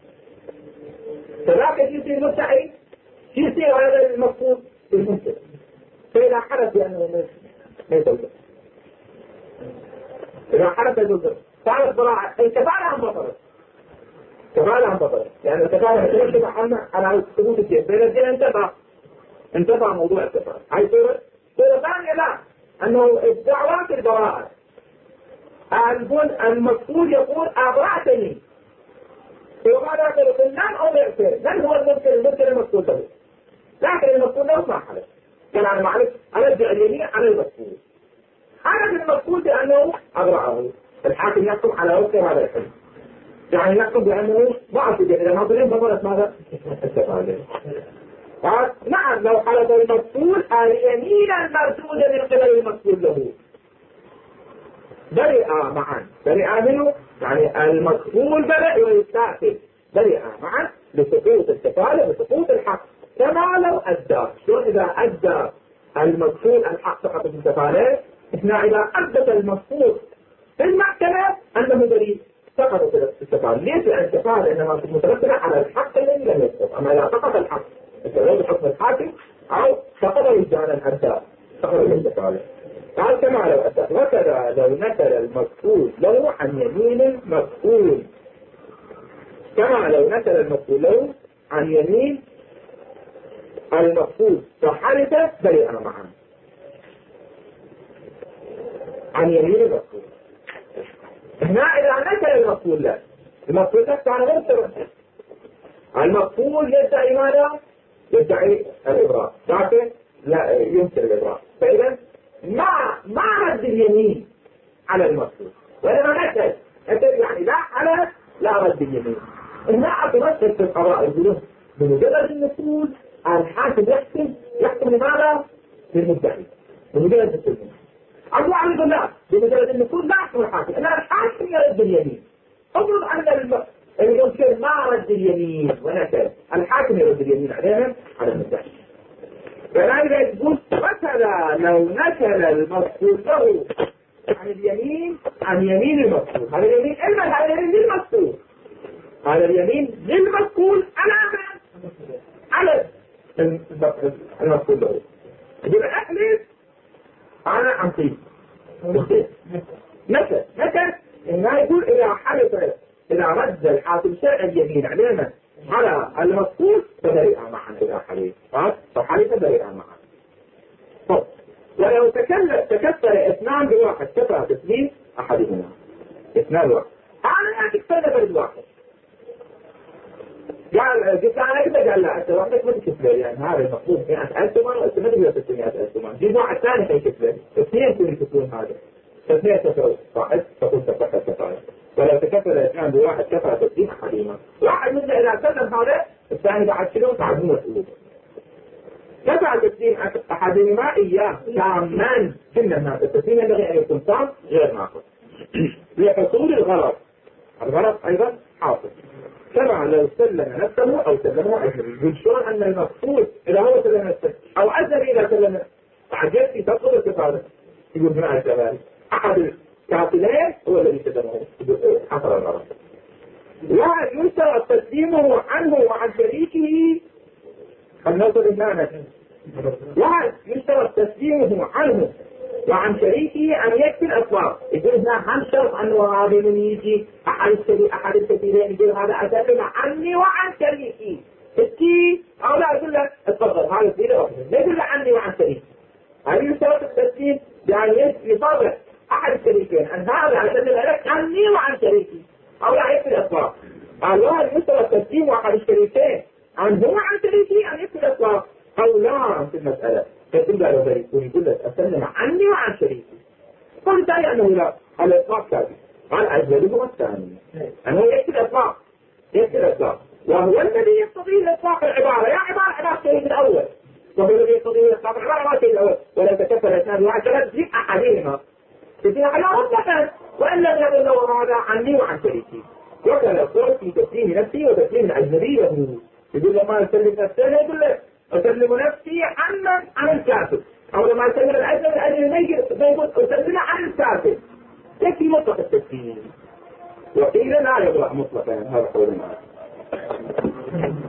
Speaker 1: كذلك يصير مدعي شو يصير هذا المفعول بالمنكر، فإذا حدث بأنه ما يصير، إذا حدث يصير صارت براعة الكفالة هم بطلت كفالة هم بطلت يعني الكفالة ترتب عنا على ثبوت الشيء بين الدين. انتفع انتفع موضوع الكفالة. هاي صورة صورة ثانية لا أنه الدعوات البراءة المفعول يقول أبرعتني، وماذا يقول لن أضعفه، لن هو الممكن الممكن المفعول له، لكن المفعول له ما حدث. كان أنا معرف أرجع اليمين على المفعول، هذا المفعول بأنه أبرعه. الحاكم يحكم على وفق هذا الحكم، يعني يحكم بأنه ضعف إذا ما ظلم فضلت ماذا؟ التفاعل. نعم لو حدث المفعول اليمين المردودة من قبل المفعول له برئة معا، برئة منه يعني المفعول برئ ويستعفل برئة معا لسقوط التفاعل وسقوط الحق. كما لو أدى، شلون إذا أدى المفعول الحق سقط التفاعل؟ إحنا إذا أدت المفعول في المحكمة أنه بريء سقط التفاعل. ليش؟ لأن التفاعل إنما مترتبة على الحق الذي لم يسقط. أما إذا سقط الحق بسبب حكم الحاكم أو سقط وجدان الأدى سقط التفاعل. قال كما لو أدى. وكذا لو نكل المفعول له عن يمين المفعول، كما لو نكل المفعول له عن يمين المفعول فحلف بريئا معه عن يمين المفعول. هنا إذا نكل المفعول له المفعول له كان غير ترتب، المفعول يدعي ماذا؟ يدعي الإبراء، لكن لا ينكر الإبراء. فإذا ما ما رد اليمين على المفعول، وإنما نكل نكل يعني لا على لا رد اليمين. هنا أتمثل في القضاء يقولون بمجرد المفعول الحاكم يحكم يحكم لماذا؟ للمدعي بمجرد التلميذ. الله عز وجل بمجرد المفعول لا يحكم الحاكم، إن الحاكم يرد اليمين. افرض أن المنكر ما رد اليمين ونكل، الحاكم يرد اليمين عليهم على المدعي. فلذلك يقول وكذا لو نكل المفعول له عن اليمين عن يمين المفعول، هذا اليمين إما هذا اليمين للمفعول، هذا اليمين للمفعول على من؟ على المفعول له. يقول أحلف أنا أنطيك نكل نكل إنه يقول إذا حلف إذا رد الحاكم شيء اليمين علينا على المفعول فبرئ معا إذا حلف فحلف برئ معا. طب ولو تكلم تكسر اثنان بواحد كفى تسليم أحدهما اثنان واحد، أنا لا تكسر برد واحد. قال قلت أنا إذا قال لا أنت واحدك ما تكسر يعني هذا المفروض مئة ألف ثمان وأنت ما تقدر تكسر مئة ألف ثمان. جيب واحد ثاني فيكسر اثنين يكون يكسرون هذا فاثنين تساوي واحد تقول تفكر تفاعل. ولو تكفل اثنان بواحد كفى تسليم أحدهما. واحد منه إذا سلم هذا الثاني بعد شنو بعد مو مسؤول. دفع تسليم أحدهما إياه تاما. إن الناس التسليم ينبغي أن يكون تام غير ناقص لحصول الغرض. الغرض أيضا حاصل، كما لو سلم نفسه أو سلمه أجنبي. يقول شلون أن المقصود إذا هو سلم نفسه أو أجنبي إذا سلم فعجبتي تطلب الكفالة. يقول بناء كذلك أحد الكافلين هو الذي سلمه حصل الغرض. وأن يشترط تسليمه عنه وعن شريكه النظر النانة. وأن يشترط تسليمه عنه وعن شريكه أن يكفي الأسباب. يقول هنا عن شرط أنه هذا من يجي أحد السبيل أحد السبيلين يقول هذا أسلم عني وعن شريكي الكي أو لا يقول له اتفضل هذا السبيل أفضل لا يقول له عني وعن شريكي. هل يشترط التسليم يعني يصرح أحد الشريكين أن هذا أسلم لك عني وعن شريكي أو لا يكفي الأسباب. قال لا يشترط تسليم أحد الشريكين عنه وعن شريكي أن يكفي الأسباب أو لا في المسألة. فكل ذلك يكون يقول لك أسلم عني وعن شريكي. فبالتالي أنه لا على الإطلاق كافي. قال أجله الثاني أنه يكفي الإطلاق يكفي الإطلاق وهو الذي يقتضي الإطلاق العبارة. يا عبارة عبارة الشيء الأول وهو الذي يقتضي الإطلاق العبارة ما الشيء الأول ولا تكفل اثنان وعشرة تجيب أحدهما تجيب على مطلقا وإن لم يقل له هذا عني وعن شريكي. وكذا الصورة في تسليم نفسي وتسليم الأجنبي له. يقول لما يسلم نفسه يقول لك أسلم نفسي عن عن الكافر أو لما يسلم الأجنبي الأجنبي ما يقول أسلم عن الكافر. يكفي مطلق التسليم. وقيل لا يطلق مطلقا. هذا قول